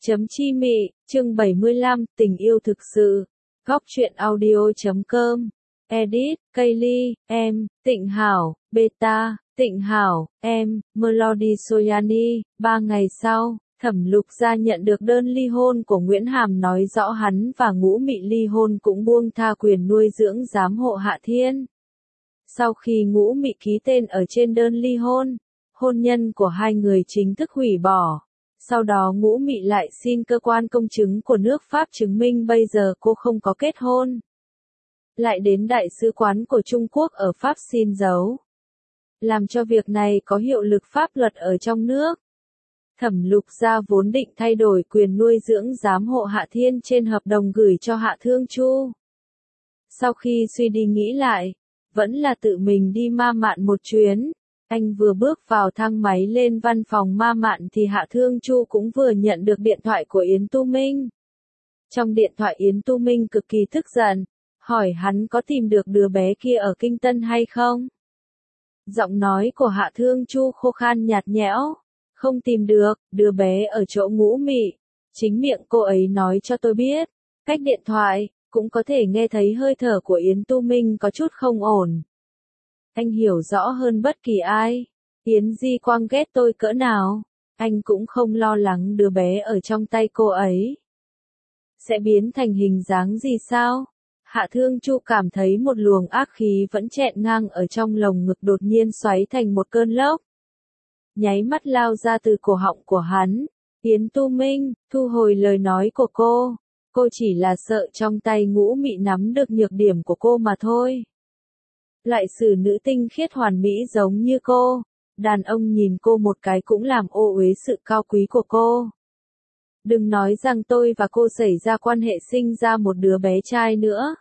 Chấm chi mị, chương 75, tình yêu thực sự. Góc truyện audio.com. Edit, Kaylee, em, Tịnh Hảo, Beta, Tịnh Hảo, em, Melody Soyani. 3 ngày sau, Thẩm Lục Gia nhận được đơn ly hôn của Nguyễn Hàm nói rõ hắn và Ngũ Mị ly hôn cũng buông tha quyền nuôi dưỡng giám hộ Hạ Thiên. Sau khi Ngũ Mị ký tên ở trên đơn ly hôn, hôn nhân của hai người chính thức hủy bỏ. Sau đó Ngũ Mị lại xin cơ quan công chứng của nước Pháp chứng minh bây giờ cô không có kết hôn. Lại đến Đại sứ quán của Trung Quốc ở Pháp xin dấu. Làm cho việc này có hiệu lực pháp luật ở trong nước. Thẩm Lục Gia vốn định thay đổi quyền nuôi dưỡng giám hộ Hạ Thiên trên hợp đồng gửi cho Hạ Thương Chu. Sau khi suy đi nghĩ lại, vẫn là tự mình đi Ma Mạn một chuyến. Anh vừa bước vào thang máy lên văn phòng Ma Mạn thì Hạ Thương Chu cũng vừa nhận được điện thoại của Yến Tu Minh. Trong điện thoại Yến Tu Minh cực kỳ tức giận, hỏi hắn có tìm được đứa bé kia ở Kinh Tân hay không? Giọng nói của Hạ Thương Chu khô khan nhạt nhẽo, không tìm được, đứa bé ở chỗ Ngũ Mị. Chính miệng cô ấy nói cho tôi biết, cách điện thoại, cũng có thể nghe thấy hơi thở của Yến Tu Minh có chút không ổn. Anh hiểu rõ hơn bất kỳ ai, Yến Di Quang ghét tôi cỡ nào, anh cũng không lo lắng đứa bé ở trong tay cô ấy sẽ biến thành hình dáng gì sao? Hạ Thương Chu cảm thấy một luồng ác khí vẫn chẹn ngang ở trong lồng ngực đột nhiên xoáy thành một cơn lốc. Nháy mắt lao ra từ cổ họng của hắn. Yến Tu Minh, thu hồi lời nói của cô chỉ là sợ trong tay Ngũ Mị nắm được nhược điểm của cô mà thôi. Loại xử nữ tinh khiết hoàn mỹ giống như cô, đàn ông nhìn cô một cái cũng làm ô uế sự cao quý của cô. Đừng nói rằng tôi và cô xảy ra quan hệ sinh ra một đứa bé trai nữa.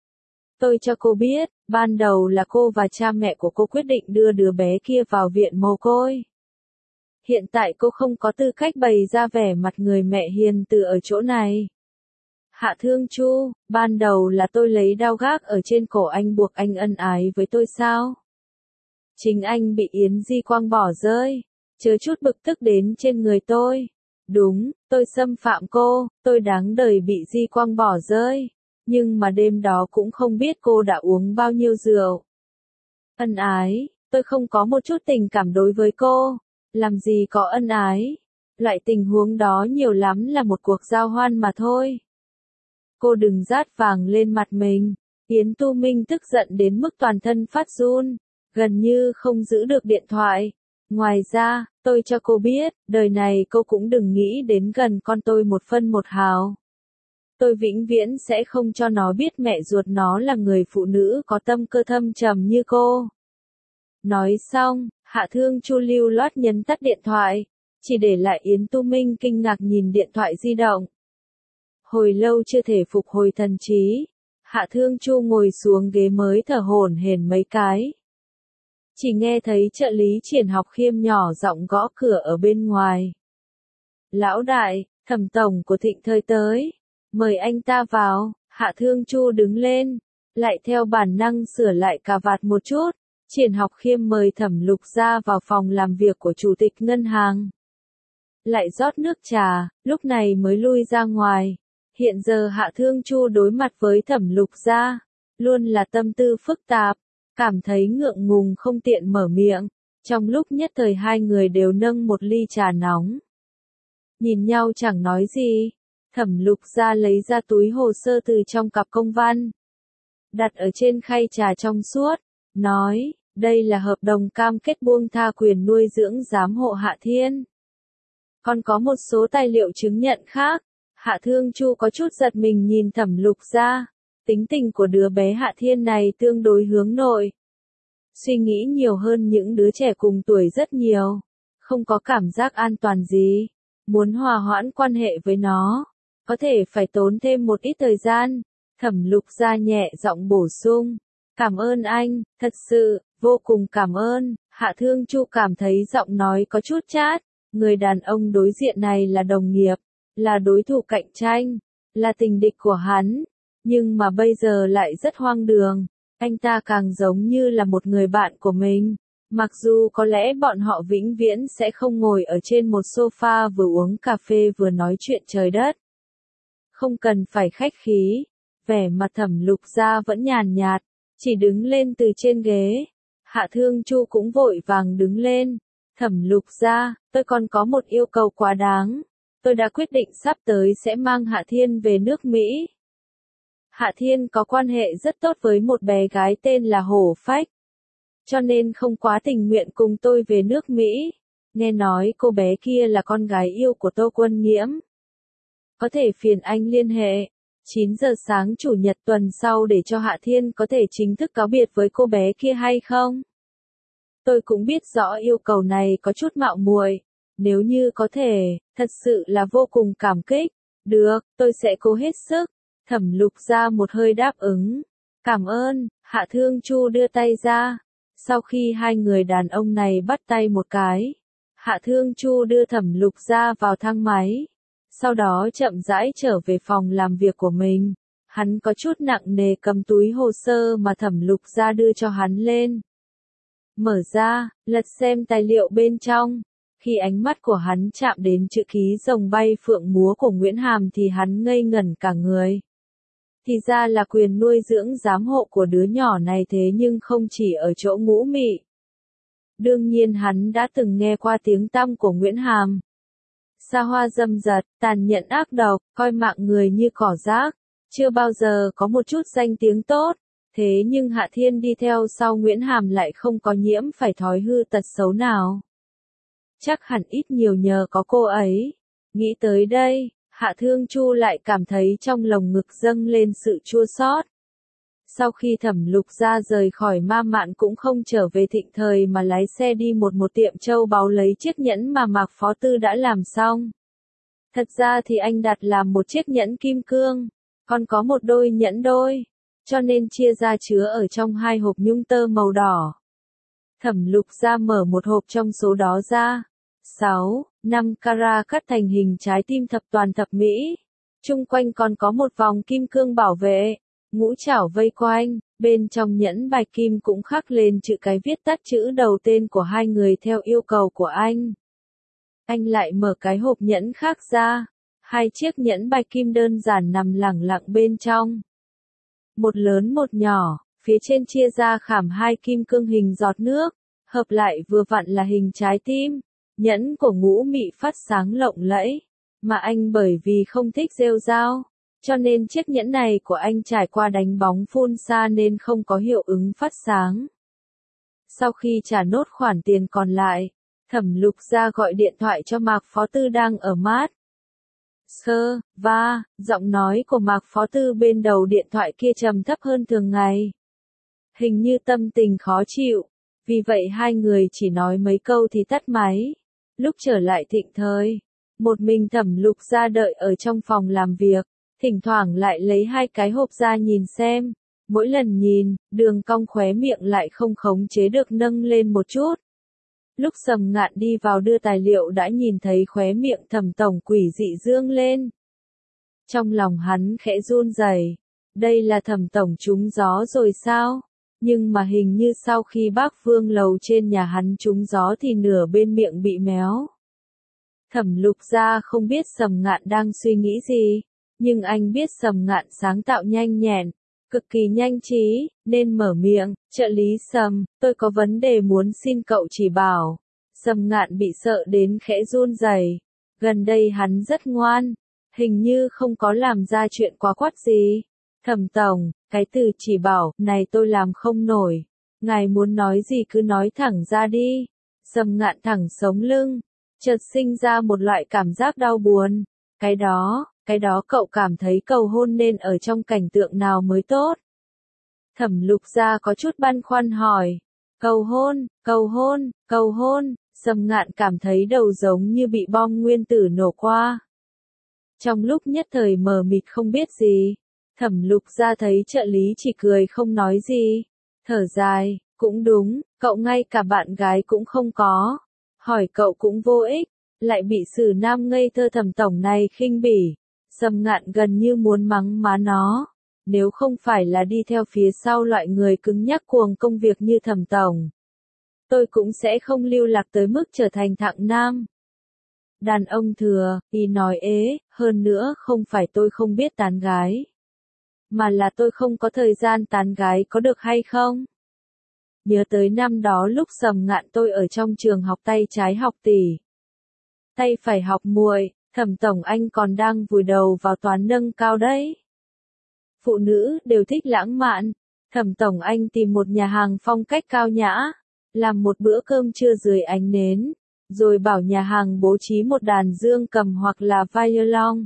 Tôi cho cô biết, ban đầu là cô và cha mẹ của cô quyết định đưa đứa bé kia vào viện mồ côi. Hiện tại cô không có tư cách bày ra vẻ mặt người mẹ hiền từ ở chỗ này. Hạ Thương Chu, ban đầu là tôi lấy dao gác ở trên cổ anh buộc anh ân ái với tôi sao? Chính anh bị Yến Di Quang bỏ rơi, chớ chút bực tức đến trên người tôi. Đúng, tôi xâm phạm cô, tôi đáng đời bị Di Quang bỏ rơi. Nhưng mà đêm đó cũng không biết cô đã uống bao nhiêu rượu. Ân ái, tôi không có một chút tình cảm đối với cô. Làm gì có ân ái? Loại tình huống đó nhiều lắm là một cuộc giao hoan mà thôi. Cô đừng rát vàng lên mặt mình. Yến Tu Minh tức giận đến mức toàn thân phát run, gần như không giữ được điện thoại. Ngoài ra, tôi cho cô biết, đời này cô cũng đừng nghĩ đến gần con tôi một phân một hào. Tôi vĩnh viễn sẽ không cho nó biết mẹ ruột nó là người phụ nữ có tâm cơ thâm trầm như cô. Nói xong, Hạ Thương Chu lưu loát nhấn tắt điện thoại, chỉ để lại Yến Tu Minh kinh ngạc nhìn điện thoại di động. Hồi lâu chưa thể phục hồi thần trí, Hạ Thương Chu ngồi xuống ghế mới thở hổn hển mấy cái. Chỉ nghe thấy trợ lý Triển Học Khiêm nhỏ giọng gõ cửa ở bên ngoài. Lão đại, Thẩm tổng của Thịnh Thời tới, mời anh ta vào. Hạ Thương Chu đứng lên, lại theo bản năng sửa lại cà vạt một chút. Triển Học Khiêm mời Thẩm Lục Gia vào phòng làm việc của chủ tịch ngân hàng. Lại rót nước trà, lúc này mới lui ra ngoài. Hiện giờ Hạ Thương Chu đối mặt với Thẩm Lục Gia, luôn là tâm tư phức tạp, cảm thấy ngượng ngùng không tiện mở miệng. Trong lúc nhất thời hai người đều nâng một ly trà nóng. Nhìn nhau chẳng nói gì, Thẩm Lục Gia lấy ra túi hồ sơ từ trong cặp công văn. Đặt ở trên khay trà trong suốt, nói, đây là hợp đồng cam kết buông tha quyền nuôi dưỡng giám hộ Hạ Thiên. Còn có một số tài liệu chứng nhận khác. Hạ Thương Chu có chút giật mình nhìn Thẩm Lục Gia, tính tình của đứa bé Hạ Thiên này tương đối hướng nội. Suy nghĩ nhiều hơn những đứa trẻ cùng tuổi rất nhiều, không có cảm giác an toàn gì, muốn hòa hoãn quan hệ với nó, có thể phải tốn thêm một ít thời gian. Thẩm Lục Gia nhẹ giọng bổ sung, cảm ơn anh, thật sự, vô cùng cảm ơn. Hạ Thương Chu cảm thấy giọng nói có chút chát, người đàn ông đối diện này là đồng nghiệp, là đối thủ cạnh tranh, là tình địch của hắn, nhưng mà bây giờ lại rất hoang đường, anh ta càng giống như là một người bạn của mình. Mặc dù có lẽ bọn họ vĩnh viễn sẽ không ngồi ở trên một sofa vừa uống cà phê vừa nói chuyện trời đất. Không cần phải khách khí, vẻ mặt Thẩm Lục Gia vẫn nhàn nhạt, chỉ đứng lên từ trên ghế. Hạ Thương Chu cũng vội vàng đứng lên. Thẩm Lục Gia, tôi còn có một yêu cầu quá đáng. Tôi đã quyết định sắp tới sẽ mang Hạ Thiên về nước Mỹ. Hạ Thiên có quan hệ rất tốt với một bé gái tên là Hổ Phách, cho nên không quá tình nguyện cùng tôi về nước Mỹ. Nghe nói cô bé kia là con gái yêu của Tô Quân Nghiễm. Có thể phiền anh liên hệ 9 giờ sáng Chủ nhật tuần sau để cho Hạ Thiên có thể chính thức cáo biệt với cô bé kia hay không? Tôi cũng biết rõ yêu cầu này có chút mạo muội, nếu như có thể, thật sự là vô cùng cảm kích. Được, tôi sẽ cố hết sức. Thẩm Lục Gia một hơi đáp ứng. Cảm ơn. Hạ Thương Chu đưa tay ra. Sau khi hai người đàn ông này bắt tay một cái, Hạ Thương Chu đưa Thẩm Lục Gia vào thang máy. Sau đó chậm rãi trở về phòng làm việc của mình. Hắn có chút nặng nề cầm túi hồ sơ mà Thẩm Lục Gia đưa cho hắn lên. Mở ra, lật xem tài liệu bên trong. Khi ánh mắt của hắn chạm đến chữ ký rồng bay phượng múa của Nguyễn Hàm thì hắn ngây ngẩn cả người. Thì ra là quyền nuôi dưỡng giám hộ của đứa nhỏ này, thế nhưng không chỉ ở chỗ Ngũ Mị. Đương nhiên hắn đã từng nghe qua tiếng tăm của Nguyễn Hàm. Xa hoa dâm dật, tàn nhẫn ác độc, coi mạng người như cỏ rác, chưa bao giờ có một chút danh tiếng tốt. Thế nhưng Hạ Thiên đi theo sau Nguyễn Hàm lại không có nhiễm phải thói hư tật xấu nào. Chắc hẳn ít nhiều nhờ có cô ấy. Nghĩ tới đây, Hạ Thương Chu lại cảm thấy trong lồng ngực dâng lên sự chua xót. Sau khi Thẩm Lục Gia rời khỏi Ma Mạn cũng không trở về Thịnh Thời mà lái xe đi một tiệm châu báu lấy chiếc nhẫn mà Mạc Phó Tư đã làm xong. Thật ra thì anh đặt làm một chiếc nhẫn kim cương, còn có một đôi nhẫn đôi, cho nên chia ra chứa ở trong hai hộp nhung tơ màu đỏ. Thẩm Lục Gia mở một hộp trong số đó ra. 5 carat cắt thành hình trái tim thập toàn thập mỹ. Chung quanh còn có một vòng kim cương bảo vệ, ngũ trảo vây quanh, bên trong nhẫn bạch kim cũng khắc lên chữ cái viết tắt chữ đầu tên của hai người theo yêu cầu của anh. Anh lại mở cái hộp nhẫn khác ra, hai chiếc nhẫn bạch kim đơn giản nằm lẳng lặng bên trong. Một lớn một nhỏ, phía trên chia ra khảm hai kim cương hình giọt nước, hợp lại vừa vặn là hình trái tim. Nhẫn của Ngũ Mị phát sáng lộng lẫy, mà anh bởi vì không thích rêu rao, cho nên chiếc nhẫn này của anh trải qua đánh bóng phun xa nên không có hiệu ứng phát sáng. Sau khi trả nốt khoản tiền còn lại, Thẩm Lục Gia gọi điện thoại cho Mạc Phó Tư đang ở mát. Giọng nói của Mạc Phó Tư bên đầu điện thoại kia trầm thấp hơn thường ngày. Hình như tâm tình khó chịu, vì vậy hai người chỉ nói mấy câu thì tắt máy. Lúc trở lại Thịnh Thời, một mình Thẩm Lục Gia đợi ở trong phòng làm việc, thỉnh thoảng lại lấy hai cái hộp ra nhìn xem. Mỗi lần nhìn, đường cong khóe miệng lại không khống chế được nâng lên một chút. Lúc Sầm Ngạn đi vào đưa tài liệu đã nhìn thấy khóe miệng Thẩm tổng quỷ dị dương lên. Trong lòng hắn khẽ run rẩy, đây là Thẩm tổng trúng gió rồi sao? Nhưng mà hình như sau khi bác Vương lầu trên nhà hắn trúng gió thì nửa bên miệng bị méo. Thẩm Lục Gia không biết Sầm Ngạn đang suy nghĩ gì, nhưng anh biết Sầm Ngạn sáng tạo nhanh nhẹn, cực kỳ nhanh trí, nên mở miệng, trợ lý Sầm, tôi có vấn đề muốn xin cậu chỉ bảo. Sầm Ngạn bị sợ đến khẽ run rẩy. Gần đây hắn rất ngoan, hình như không có làm ra chuyện quá quắt gì. Thẩm tổng, cái từ chỉ bảo này tôi làm không nổi. Ngài muốn nói gì cứ nói thẳng ra đi. Sầm Ngạn thẳng sống lưng, chợt sinh ra một loại cảm giác đau buồn. Cái đó cậu cảm thấy cầu hôn nên ở trong cảnh tượng nào mới tốt? Thẩm Lục Gia có chút băn khoăn hỏi. Cầu hôn. Sầm Ngạn cảm thấy đầu giống như bị bom nguyên tử nổ qua. Trong lúc nhất thời mờ mịt không biết gì, Thẩm Lục Gia thấy trợ lý chỉ cười không nói gì. Thở dài, cũng đúng, cậu ngay cả bạn gái cũng không có. Hỏi cậu cũng vô ích, lại bị Sử Nam ngây thơ Thẩm tổng này khinh bỉ. Sầm Ngạn gần như muốn mắng má nó. Nếu không phải là đi theo phía sau loại người cứng nhắc cuồng công việc như Thẩm tổng, tôi cũng sẽ không lưu lạc tới mức trở thành thạng nam. Đàn ông thừa, y nói ế, hơn nữa không phải tôi không biết tán gái. Mà là tôi không có thời gian tán gái có được hay không? Nhớ tới năm đó lúc Sầm Ngạn tôi ở trong trường học tay trái học tỷ. Tay phải học muội, Thẩm tổng anh còn đang vùi đầu vào toán nâng cao đấy. Phụ nữ đều thích lãng mạn. Thẩm tổng anh tìm một nhà hàng phong cách cao nhã, làm một bữa cơm trưa dưới ánh nến, rồi bảo nhà hàng bố trí một đàn dương cầm hoặc là violon.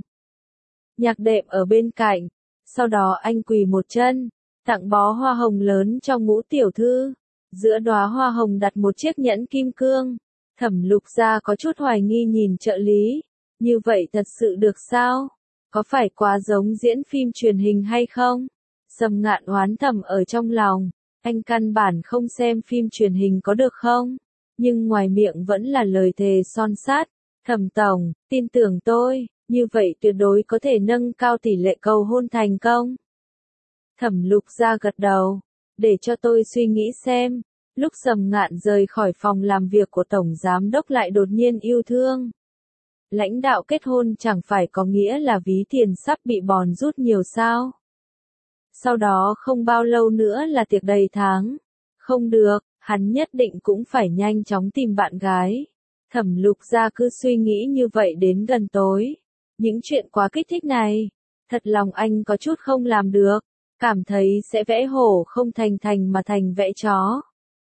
Nhạc đệm ở bên cạnh, sau đó anh quỳ một chân, tặng bó hoa hồng lớn cho Ngũ tiểu thư, giữa đóa hoa hồng đặt một chiếc nhẫn kim cương. Thẩm Lục Gia có chút hoài nghi nhìn trợ lý, như vậy thật sự được sao? Có phải quá giống diễn phim truyền hình hay không? Sầm Ngạn oán thầm ở trong lòng, anh căn bản không xem phim truyền hình có được không? Nhưng ngoài miệng vẫn là lời thề son sắt. Thẩm tổng, tin tưởng tôi, như vậy tuyệt đối có thể nâng cao tỷ lệ cầu hôn thành công. Thẩm Lục Gia gật đầu, để cho tôi suy nghĩ xem. Lúc Sầm Ngạn rời khỏi phòng làm việc của Tổng Giám đốc lại đột nhiên yêu thương. Lãnh đạo kết hôn chẳng phải có nghĩa là ví tiền sắp bị bòn rút nhiều sao? Sau đó không bao lâu nữa là tiệc đầy tháng. Không được, hắn nhất định cũng phải nhanh chóng tìm bạn gái. Thẩm Lục Gia cứ suy nghĩ như vậy đến gần tối. Những chuyện quá kích thích này, thật lòng anh có chút không làm được, cảm thấy sẽ vẽ hổ không thành thành mà thành vẽ chó.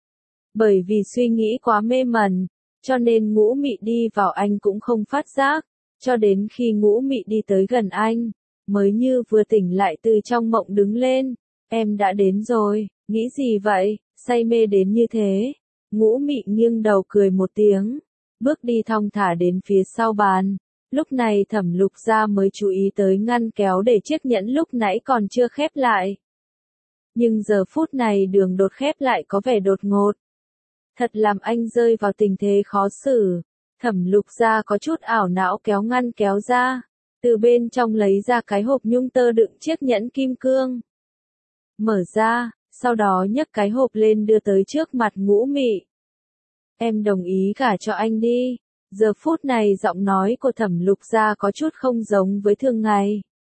Bởi vì suy nghĩ quá mê mẩn, cho nên Ngũ Mị đi vào anh cũng không phát giác, cho đến khi Ngũ Mị đi tới gần anh, mới như vừa tỉnh lại từ trong mộng đứng lên. Em đã đến rồi, nghĩ gì vậy, say mê đến như thế. Ngũ Mị nghiêng đầu cười một tiếng, bước đi thong thả đến phía sau bàn. Lúc này Thẩm Lục Gia mới chú ý tới ngăn kéo để chiếc nhẫn lúc nãy còn chưa khép lại. Nhưng giờ phút này đường đột khép lại có vẻ đột ngột. Thật làm anh rơi vào tình thế khó xử. Thẩm Lục Gia có chút ảo não kéo ngăn kéo ra, từ bên trong lấy ra cái hộp nhung tơ đựng chiếc nhẫn kim cương. Mở ra, sau đó nhấc cái hộp lên đưa tới trước mặt Ngũ Mị. Em đồng ý gả cho anh đi. Giờ phút này giọng nói của Thẩm Lục Gia có chút không giống với thường ngày.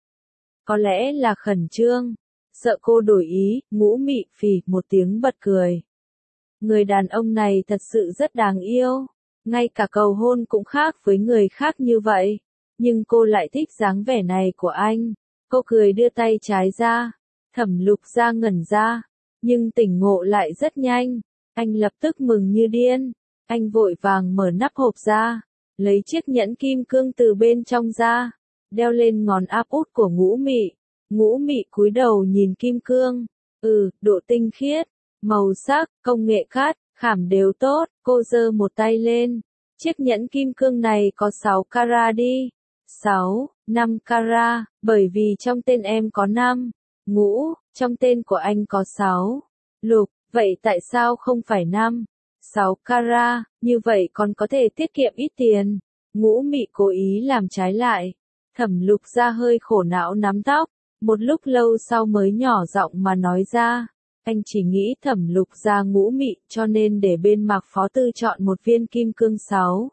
Có lẽ là khẩn trương, sợ cô đổi ý. Ngũ Mị phì một tiếng bật cười. Người đàn ông này thật sự rất đáng yêu, ngay cả cầu hôn cũng khác với người khác như vậy, nhưng cô lại thích dáng vẻ này của anh. Cô cười đưa tay trái ra, Thẩm Lục Gia ngẩn ra, nhưng tỉnh ngộ lại rất nhanh, anh lập tức mừng như điên, anh vội vàng mở nắp hộp ra, lấy chiếc nhẫn kim cương từ bên trong ra, đeo lên ngón áp út của Ngũ Mị. Ngũ Mị cúi đầu nhìn kim cương, độ tinh khiết, màu sắc, công nghệ cắt, khảm đều tốt. Cô giơ một tay lên, chiếc nhẫn kim cương này có 6 carat đi. 6, 5 carat, bởi vì trong tên em có 5. Ngũ, trong tên của anh có 6. Lục, vậy tại sao không phải 5? 6 carat, như vậy còn có thể tiết kiệm ít tiền. Ngũ Mị cố ý làm trái lại. Thẩm Lục Gia hơi khổ não nắm tóc, một lúc lâu sau mới nhỏ giọng mà nói ra. Anh chỉ nghĩ Thẩm Lục Gia Ngũ Mị cho nên để bên Mạc Phó Tư chọn một viên kim cương 6.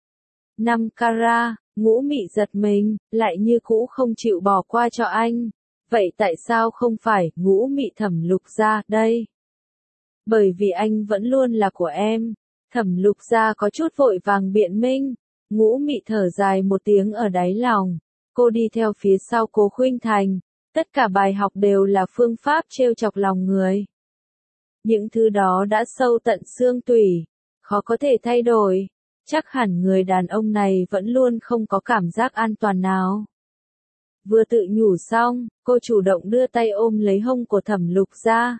5 carat, Ngũ Mị giật mình, lại như cũ không chịu bỏ qua cho anh. Vậy tại sao không phải Ngũ Mị Thẩm Lục Gia đây? Bởi vì anh vẫn luôn là của em. Thẩm Lục Gia có chút vội vàng biện minh. Ngũ Mị thở dài một tiếng ở đáy lòng. Cô đi theo phía sau Cố Khuynh Thành. Tất cả bài học đều là phương pháp trêu chọc lòng người. Những thứ đó đã sâu tận xương tủy, khó có thể thay đổi. Chắc hẳn người đàn ông này vẫn luôn không có cảm giác an toàn nào. Vừa tự nhủ xong, cô chủ động đưa tay ôm lấy hông của Thẩm Lục Gia.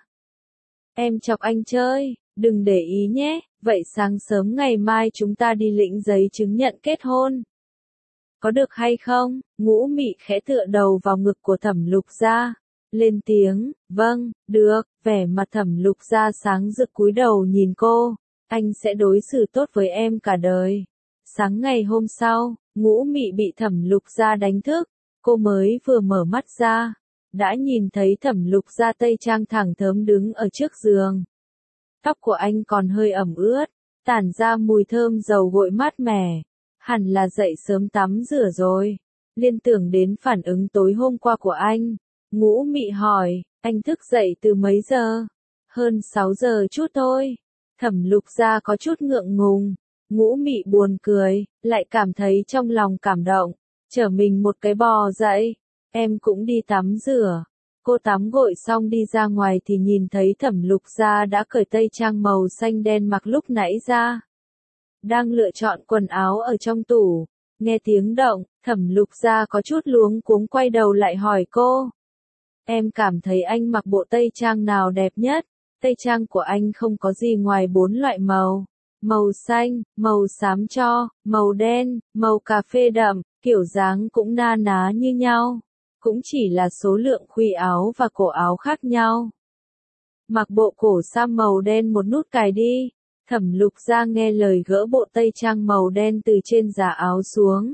Em chọc anh chơi, đừng để ý nhé, vậy sáng sớm ngày mai chúng ta đi lĩnh giấy chứng nhận kết hôn. Có được hay không? Ngũ Mị khẽ tựa đầu vào ngực của Thẩm Lục Gia, lên tiếng, vâng, được. Vẻ mặt Thẩm Lục Gia sáng rực cúi đầu nhìn cô, anh sẽ đối xử tốt với em cả đời. Sáng ngày hôm sau, Ngũ Mị bị Thẩm Lục Gia đánh thức, cô mới vừa mở mắt ra, đã nhìn thấy Thẩm Lục Gia tây trang thẳng thớm đứng ở trước giường. Tóc của anh còn hơi ẩm ướt, tản ra mùi thơm dầu gội mát mẻ. Hẳn là dậy sớm tắm rửa rồi. Liên tưởng đến phản ứng tối hôm qua của anh. Ngũ Mị hỏi, anh thức dậy từ mấy giờ? Hơn 6 giờ chút thôi. Thẩm Lục Gia có chút ngượng ngùng. Ngũ Mị buồn cười, lại cảm thấy trong lòng cảm động. Chở mình một cái bò dậy. Em cũng đi tắm rửa. Cô tắm gội xong đi ra ngoài thì nhìn thấy Thẩm Lục Gia đã cởi tây trang màu xanh đen mặc lúc nãy ra. Đang lựa chọn quần áo ở trong tủ. Nghe tiếng động, Thẩm Lục Gia có chút luống cuống quay đầu lại hỏi cô. Em cảm thấy anh mặc bộ tây trang nào đẹp nhất? Tây trang của anh không có gì ngoài 4 loại màu. Màu xanh, màu xám tro, màu đen, màu cà phê đậm, kiểu dáng cũng na ná như nhau. Cũng chỉ là số lượng khuy áo và cổ áo khác nhau. Mặc bộ cổ sam màu đen một nút cài đi. Thẩm Lục Gia nghe lời gỡ bộ tây trang màu đen từ trên giá áo xuống.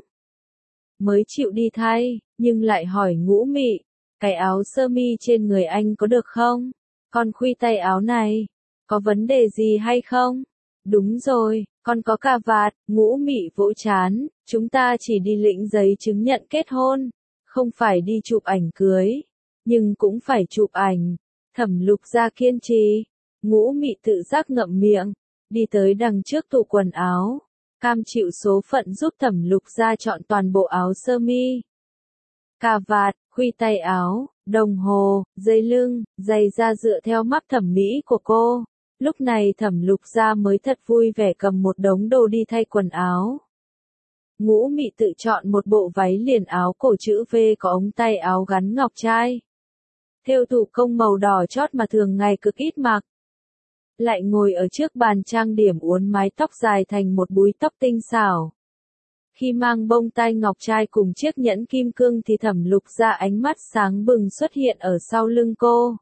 Mới chịu đi thay, nhưng lại hỏi Ngũ Mị, cái áo sơ mi trên người anh có được không? Con khuy tay áo này, có vấn đề gì hay không? Đúng rồi, con có cà vạt. Ngũ Mị vỗ chán, chúng ta chỉ đi lĩnh giấy chứng nhận kết hôn, không phải đi chụp ảnh cưới, nhưng cũng phải chụp ảnh. Thẩm Lục Gia kiên trì. Ngũ Mị tự giác ngậm miệng, đi tới đằng trước tủ quần áo, cam chịu số phận giúp Thẩm Lục Gia chọn toàn bộ áo sơ mi, cà vạt, khuy tay áo, đồng hồ, dây lưng, giày da dựa theo mắt thẩm mỹ của cô. Lúc này Thẩm Lục Gia mới thật vui vẻ cầm một đống đồ đi thay quần áo. Ngũ Mị tự chọn một bộ váy liền áo cổ chữ V có ống tay áo gắn ngọc trai. Thêu thủ công màu đỏ chót mà thường ngày cực ít mặc. Lại ngồi ở trước bàn trang điểm uốn mái tóc dài thành một búi tóc tinh xảo. Khi mang bông tai ngọc trai cùng chiếc nhẫn kim cương thì Thẩm Lục Gia ánh mắt sáng bừng xuất hiện ở sau lưng cô.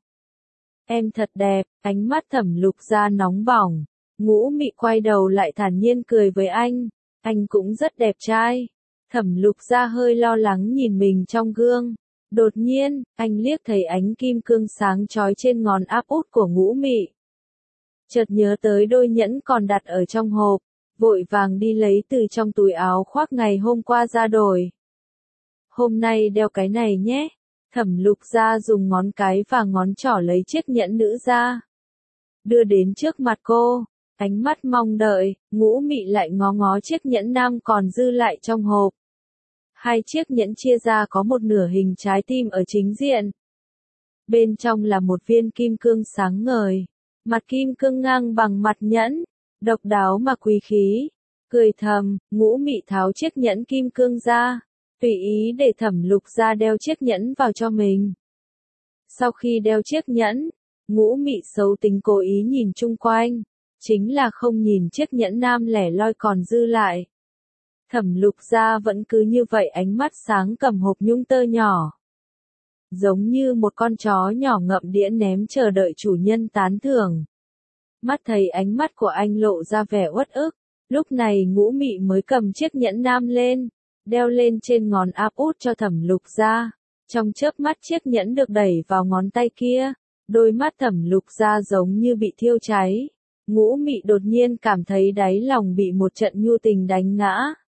Em thật đẹp, ánh mắt Thẩm Lục Gia nóng bỏng. Ngũ Mị quay đầu lại thản nhiên cười với anh cũng rất đẹp trai. Thẩm Lục Gia hơi lo lắng nhìn mình trong gương. Đột nhiên, anh liếc thấy ánh kim cương sáng chói trên ngón áp út của Ngũ Mị. Chợt nhớ tới đôi nhẫn còn đặt ở trong hộp, vội vàng đi lấy từ trong túi áo khoác ngày hôm qua ra đổi. Hôm nay đeo cái này nhé. Thẩm Lục Gia dùng ngón cái và ngón trỏ lấy chiếc nhẫn nữ ra, đưa đến trước mặt cô, ánh mắt mong đợi. Ngũ Mị lại ngó ngó chiếc nhẫn nam còn dư lại trong hộp. Hai chiếc nhẫn chia ra có một nửa hình trái tim ở chính diện. Bên trong là một viên kim cương sáng ngời. Mặt kim cương ngang bằng mặt nhẫn, độc đáo mà quý khí. Cười thầm, Ngũ Mị tháo chiếc nhẫn kim cương ra, tùy ý để Thẩm Lục Gia đeo chiếc nhẫn vào cho mình. Sau khi đeo chiếc nhẫn, Ngũ Mị xấu tính cố ý nhìn chung quanh, chính là không nhìn chiếc nhẫn nam lẻ loi còn dư lại. Thẩm Lục Gia vẫn cứ như vậy ánh mắt sáng cầm hộp nhung tơ nhỏ. Giống như một con chó nhỏ ngậm đĩa ném chờ đợi chủ nhân tán thưởng. Mắt thấy ánh mắt của anh lộ ra vẻ uất ức, lúc này Ngũ Mị mới cầm chiếc nhẫn nam lên, đeo lên trên ngón áp út cho Thẩm Lục Gia. Trong chớp mắt chiếc nhẫn được đẩy vào ngón tay kia, đôi mắt Thẩm Lục Gia giống như bị thiêu cháy. Ngũ Mị đột nhiên cảm thấy đáy lòng bị một trận nhu tình đánh ngã.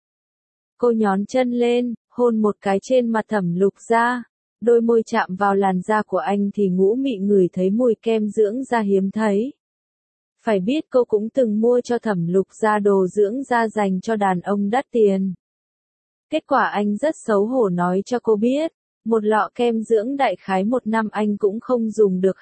Cô nhón chân lên, hôn một cái trên mặt Thẩm Lục Gia. Đôi môi chạm vào làn da của anh thì Ngũ Mị ngửi thấy mùi kem dưỡng da hiếm thấy. Phải biết cô cũng từng mua cho Thẩm Lục Gia đồ dưỡng da dành cho đàn ông đắt tiền. Kết quả anh rất xấu hổ nói cho cô biết, một lọ kem dưỡng đại khái một năm anh cũng không dùng được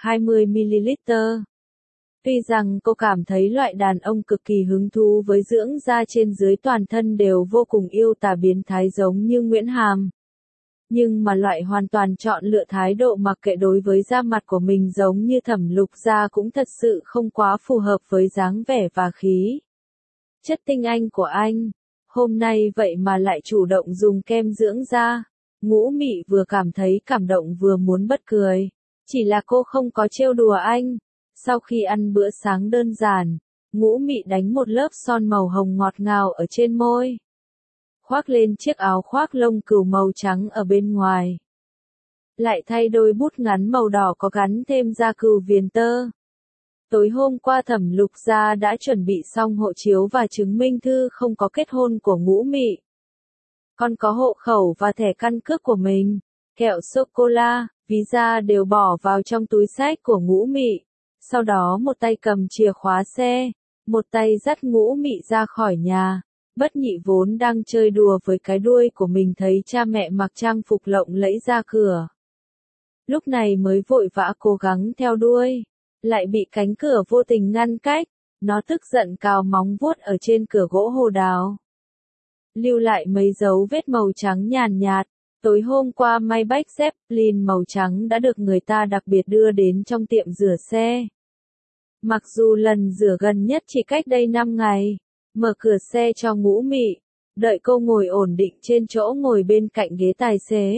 20ml. Tuy rằng cô cảm thấy loại đàn ông cực kỳ hứng thú với dưỡng da trên dưới toàn thân đều vô cùng yêu tà biến thái giống như Nguyễn Hàm. Nhưng mà loại hoàn toàn chọn lựa thái độ mặc kệ đối với da mặt của mình giống như Thẩm Lục Gia cũng thật sự không quá phù hợp với dáng vẻ và khí chất tinh anh của anh. Hôm nay vậy mà lại chủ động dùng kem dưỡng da. Ngũ Mị vừa cảm thấy cảm động vừa muốn bật cười. Chỉ là cô không có trêu đùa anh. Sau khi ăn bữa sáng đơn giản, Ngũ Mị đánh một lớp son màu hồng ngọt ngào ở trên môi. Khoác lên chiếc áo khoác lông cừu màu trắng ở bên ngoài. Lại thay đôi bút ngắn màu đỏ có gắn thêm da cừu viền tơ. Tối hôm qua Thẩm Lục gia đã chuẩn bị xong hộ chiếu và chứng minh thư không có kết hôn của Ngũ Mị. Còn có hộ khẩu và thẻ căn cước của mình, kẹo sô-cô-la, visa đều bỏ vào trong túi xách của Ngũ Mị. Sau đó một tay cầm chìa khóa xe, một tay dắt Ngũ Mị ra khỏi nhà. Bất Nhị vốn đang chơi đùa với cái đuôi của mình thấy cha mẹ mặc trang phục lộng lẫy ra cửa. Lúc này mới vội vã cố gắng theo đuôi, lại bị cánh cửa vô tình ngăn cách, nó tức giận cào móng vuốt ở trên cửa gỗ hồ đào. Lưu lại mấy dấu vết màu trắng nhàn nhạt, tối hôm qua Maybach Zeppelin màu trắng đã được người ta đặc biệt đưa đến trong tiệm rửa xe. Mặc dù lần rửa gần nhất chỉ cách đây 5 ngày, mở cửa xe cho Ngũ Mị, đợi cô ngồi ổn định trên chỗ ngồi bên cạnh ghế tài xế.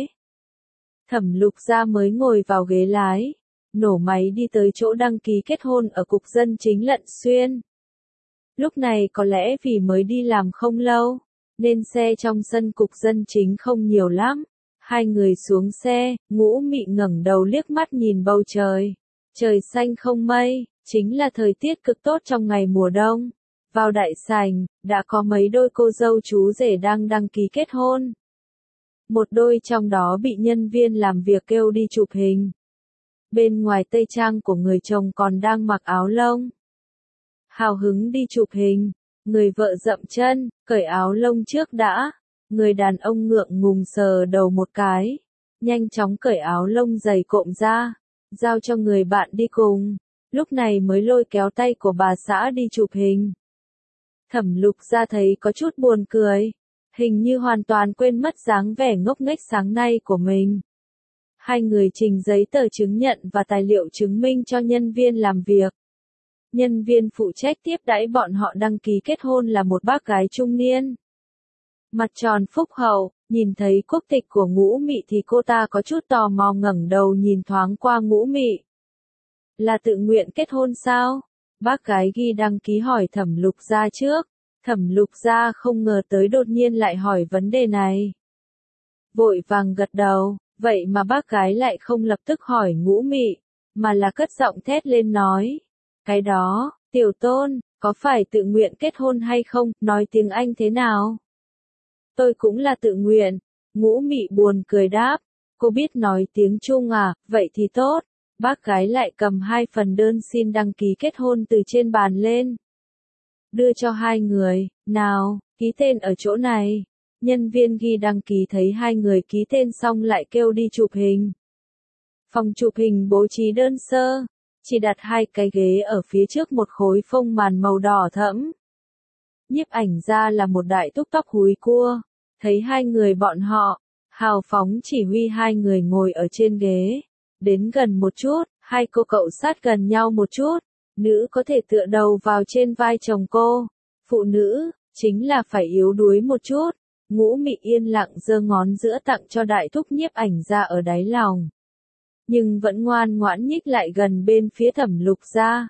Thẩm Lục gia mới ngồi vào ghế lái, nổ máy đi tới chỗ đăng ký kết hôn ở Cục Dân Chính Lận Xuyên. Lúc này có lẽ vì mới đi làm không lâu, nên xe trong sân Cục Dân Chính không nhiều lắm. Hai người xuống xe, Ngũ Mị ngẩng đầu liếc mắt nhìn bầu trời. Trời xanh không mây, chính là thời tiết cực tốt trong ngày mùa đông. Vào đại sảnh, đã có mấy đôi cô dâu chú rể đang đăng ký kết hôn. Một đôi trong đó bị nhân viên làm việc kêu đi chụp hình. Bên ngoài tây trang của người chồng còn đang mặc áo lông. Hào hứng đi chụp hình, người vợ dậm chân, cởi áo lông trước đã. Người đàn ông ngượng ngùng sờ đầu một cái, nhanh chóng cởi áo lông dày cộm ra, giao cho người bạn đi cùng, lúc này mới lôi kéo tay của bà xã đi chụp hình. Thẩm Lục gia thấy có chút buồn cười, hình như hoàn toàn quên mất dáng vẻ ngốc nghếch sáng nay của mình. Hai người trình giấy tờ chứng nhận và tài liệu chứng minh cho nhân viên làm việc. Nhân viên phụ trách tiếp đãi bọn họ đăng ký kết hôn là một bác gái trung niên. Mặt tròn phúc hậu, nhìn thấy quốc tịch của Ngũ Mị thì cô ta có chút tò mò ngẩng đầu nhìn thoáng qua Ngũ Mị. Là tự nguyện kết hôn sao? Bác gái ghi đăng ký hỏi Thẩm Lục gia trước. Thẩm Lục gia không ngờ tới đột nhiên lại hỏi vấn đề này. Vội vàng gật đầu, vậy mà bác gái lại không lập tức hỏi Ngũ Mị, mà là cất giọng thét lên nói. Cái đó, Tiểu Tôn, có phải tự nguyện kết hôn hay không, nói tiếng Anh thế nào? Tôi cũng là tự nguyện. Ngũ Mị buồn cười đáp, cô biết nói tiếng Trung à, vậy thì tốt. Bác gái lại cầm 2 phần đơn xin đăng ký kết hôn từ trên bàn lên. Đưa cho hai người, nào, ký tên ở chỗ này. Nhân viên ghi đăng ký thấy hai người ký tên xong lại kêu đi chụp hình. Phòng chụp hình bố trí đơn sơ, chỉ đặt 2 cái ghế ở phía trước một khối phông màn màu đỏ thẫm. Nhiếp ảnh ra là một đại túc tóc húi cua, thấy hai người bọn họ, hào phóng chỉ huy hai người ngồi ở trên ghế. Đến gần một chút, hai cô cậu sát gần nhau một chút, nữ có thể tựa đầu vào trên vai chồng cô. Phụ nữ, chính là phải yếu đuối một chút. Ngũ Mị yên lặng giơ ngón giữa tặng cho đại thúc nhiếp ảnh ra ở đáy lòng. Nhưng vẫn ngoan ngoãn nhích lại gần bên phía Thẩm Lục gia.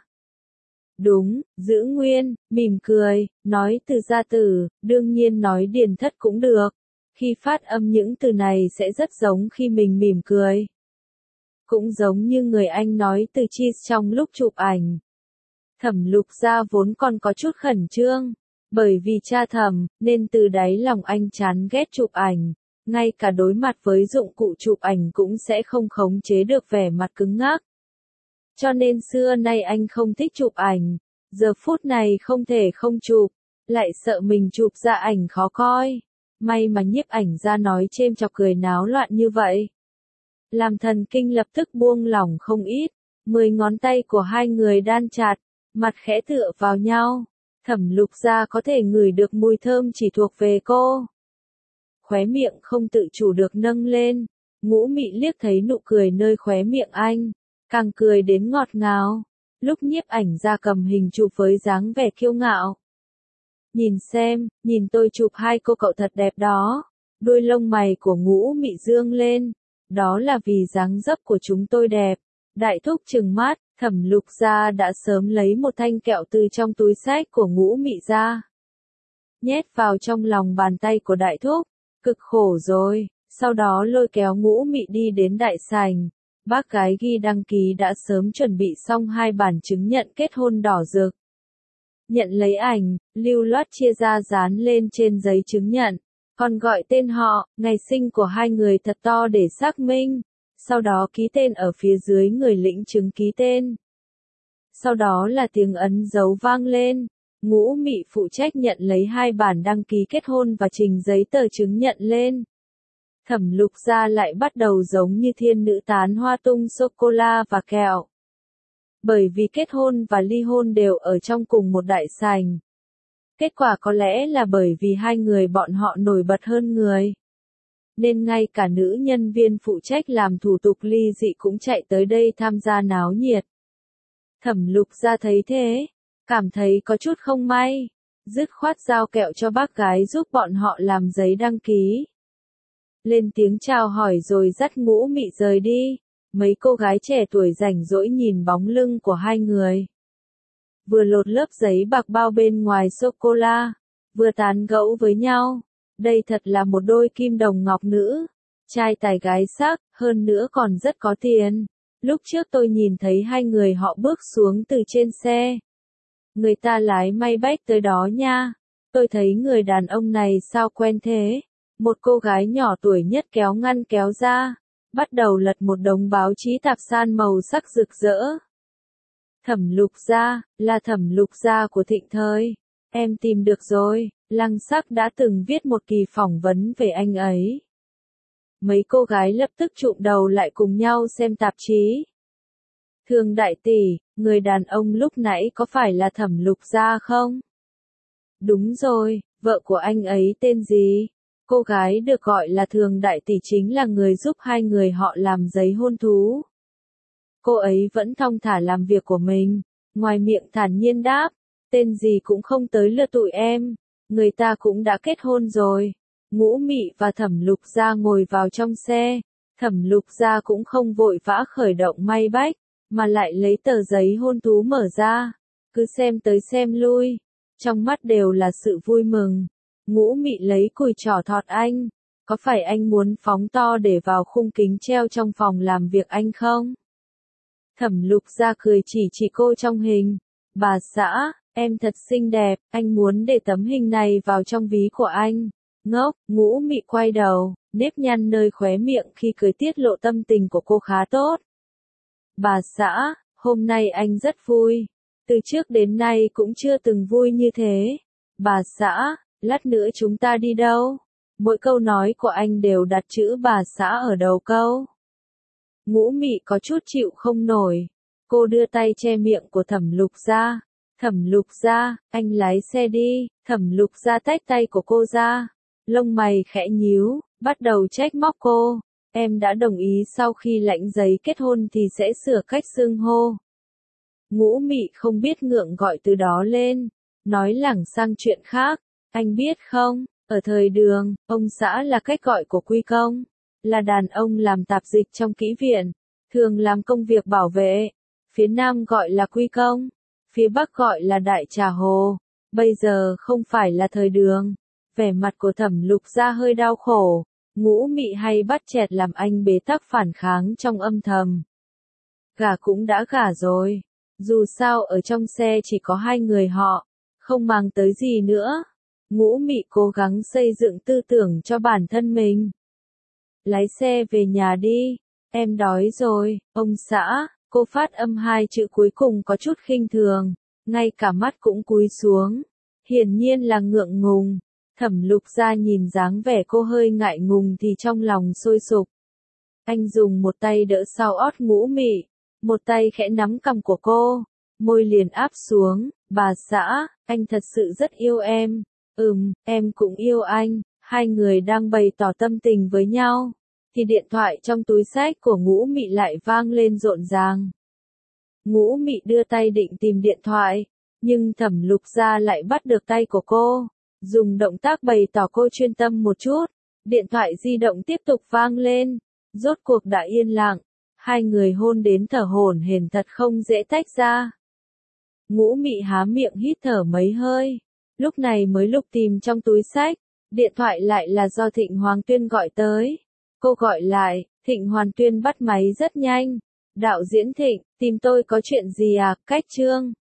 Đúng, giữ nguyên, mỉm cười, nói từ gia tử, đương nhiên nói điền thất cũng được. Khi phát âm những từ này sẽ rất giống khi mình mỉm cười. Cũng giống như người Anh nói từ cheese trong lúc chụp ảnh. Thẩm Lục gia vốn còn có chút khẩn trương, bởi vì cha Thẩm, nên từ đáy lòng anh chán ghét chụp ảnh, ngay cả đối mặt với dụng cụ chụp ảnh cũng sẽ không khống chế được vẻ mặt cứng ngắc. Cho nên xưa nay anh không thích chụp ảnh, giờ phút này không thể không chụp, lại sợ mình chụp ra ảnh khó coi. May mà nhiếp ảnh ra nói chêm chọc cười náo loạn như vậy. Làm thần kinh lập tức buông lỏng không ít, 10 ngón tay của hai người đan chặt, mặt khẽ tựa vào nhau. Thẩm Lục gia có thể ngửi được mùi thơm chỉ thuộc về cô. Khóe miệng không tự chủ được nâng lên, Ngũ Mị liếc thấy nụ cười nơi khóe miệng anh, càng cười đến ngọt ngào. Lúc nhiếp ảnh ra cầm hình chụp với dáng vẻ kiêu ngạo. Nhìn xem, nhìn tôi chụp hai cô cậu thật đẹp đó. Đuôi lông mày của Ngũ Mị dương lên. Đó là vì dáng dấp của chúng tôi đẹp. Đại thúc trừng mắt, Thẩm Lục gia đã sớm lấy một thanh kẹo từ trong túi xách của Ngũ Mị ra. Nhét vào trong lòng bàn tay của đại thúc. Cực khổ rồi, sau đó lôi kéo Ngũ Mị đi đến đại sảnh. Bác gái ghi đăng ký đã sớm chuẩn bị xong 2 bản chứng nhận kết hôn đỏ rực. Nhận lấy ảnh, lưu loát chia ra dán lên trên giấy chứng nhận, còn gọi tên họ, ngày sinh của hai người thật to để xác minh, sau đó ký tên ở phía dưới người lĩnh chứng ký tên. Sau đó là tiếng ấn dấu vang lên, Ngũ Mị phụ trách nhận lấy 2 bản đăng ký kết hôn và trình giấy tờ chứng nhận lên. Thẩm Lục Gia lại bắt đầu giống như thiên nữ tán hoa tung sô-cô-la và kẹo. Bởi vì kết hôn và ly hôn đều ở trong cùng một đại sảnh. Kết quả có lẽ là bởi vì hai người bọn họ nổi bật hơn người. Nên ngay cả nữ nhân viên phụ trách làm thủ tục ly dị cũng chạy tới đây tham gia náo nhiệt. Thẩm Lục Gia thấy thế, cảm thấy có chút không may, dứt khoát giao kẹo cho bác gái giúp bọn họ làm giấy đăng ký. Lên tiếng chào hỏi rồi dắt Ngũ Mị rời đi, mấy cô gái trẻ tuổi rảnh rỗi nhìn bóng lưng của hai người. Vừa lột lớp giấy bạc bao bên ngoài sô-cô-la, vừa tán gẫu với nhau, đây thật là một đôi kim đồng ngọc nữ, trai tài gái sắc, hơn nữa còn rất có tiền. Lúc trước tôi nhìn thấy hai người họ bước xuống từ trên xe. Người ta lái may bách tới đó nha, tôi thấy người đàn ông này sao quen thế. Một cô gái nhỏ tuổi nhất kéo ngăn kéo ra, bắt đầu lật một đống báo chí tạp san màu sắc rực rỡ. Thẩm Lục Gia, là Thẩm Lục Gia của Thịnh Thời. Em tìm được rồi, Lăng Sắc đã từng viết một kỳ phỏng vấn về anh ấy. Mấy cô gái lập tức chụm đầu lại cùng nhau xem tạp chí. Thường đại tỷ, người đàn ông lúc nãy có phải là Thẩm Lục Gia không? Đúng rồi, vợ của anh ấy tên gì? Cô gái được gọi là Thường đại tỷ chính là người giúp hai người họ làm giấy hôn thú. Cô ấy vẫn thong thả làm việc của mình, ngoài miệng thản nhiên đáp, tên gì cũng không tới lượt tụi em, người ta cũng đã kết hôn rồi. Ngũ Mị và Thẩm Lục Gia ngồi vào trong xe, Thẩm Lục Gia cũng không vội vã khởi động may bách, mà lại lấy tờ giấy hôn thú mở ra, cứ xem tới xem lui, trong mắt đều là sự vui mừng. Ngũ Mị lấy cùi trỏ thọt anh, có phải anh muốn phóng to để vào khung kính treo trong phòng làm việc anh không? Thẩm Lục Gia cười chỉ cô trong hình, bà xã, em thật xinh đẹp, anh muốn để tấm hình này vào trong ví của anh. Ngốc, Ngũ Mị quay đầu, nếp nhăn nơi khóe miệng khi cười tiết lộ tâm tình của cô khá tốt. Bà xã, hôm nay anh rất vui, từ trước đến nay cũng chưa từng vui như thế. Bà xã, lát nữa chúng ta đi đâu? Mỗi câu nói của anh đều đặt chữ bà xã ở đầu câu. Ngũ Mị có chút chịu không nổi. Cô đưa tay che miệng của Thẩm Lục Gia. Thẩm Lục Gia, anh lái xe đi. Thẩm Lục Gia tách tay của cô ra. Lông mày khẽ nhíu, bắt đầu trách móc cô. Em đã đồng ý sau khi lãnh giấy kết hôn thì sẽ sửa cách xưng hô. Ngũ Mị không biết ngượng gọi từ đó lên. Nói lảng sang chuyện khác. Anh biết không, ở thời Đường, ông xã là cách gọi của quy công. Là đàn ông làm tạp dịch trong kỹ viện, thường làm công việc bảo vệ. Phía Nam gọi là quy công, phía Bắc gọi là đại trà hồ. Bây giờ không phải là thời Đường. Vẻ mặt của Thẩm Lục Gia hơi đau khổ. Ngũ Mị hay bắt chẹt làm anh bế tắc phản kháng trong âm thầm. Gả cũng đã gả rồi. Dù sao ở trong xe chỉ có hai người họ, không mang tới gì nữa. Ngũ Mị cố gắng xây dựng tư tưởng cho bản thân mình. Lái xe về nhà đi, em đói rồi, ông xã. Cô phát âm hai chữ cuối cùng có chút khinh thường, ngay cả mắt cũng cúi xuống. Hiển nhiên là ngượng ngùng. Thẩm Lục Gia nhìn dáng vẻ cô hơi ngại ngùng thì trong lòng sôi sục. Anh dùng một tay đỡ sau ót Ngũ Mị, một tay khẽ nắm cằm của cô, môi liền áp xuống. Bà xã, anh thật sự rất yêu em. Em cũng yêu anh. Hai người đang bày tỏ tâm tình với nhau, thì điện thoại trong túi xách của Ngũ Mị lại vang lên rộn ràng. Ngũ Mị đưa tay định tìm điện thoại, nhưng Thẩm Lục Gia lại bắt được tay của cô, dùng động tác bày tỏ cô chuyên tâm một chút. Điện thoại di động tiếp tục vang lên, rốt cuộc đã yên lặng, hai người hôn đến thở hổn hển thật không dễ tách ra. Ngũ Mị há miệng hít thở mấy hơi, lúc này mới lục tìm trong túi xách, điện thoại lại là do Thịnh Hoàng Tuyên gọi tới. Cô gọi lại, Thịnh Hoàn Tuyên bắt máy rất nhanh. Đạo diễn Thịnh, tìm tôi có chuyện gì à? Cách chương.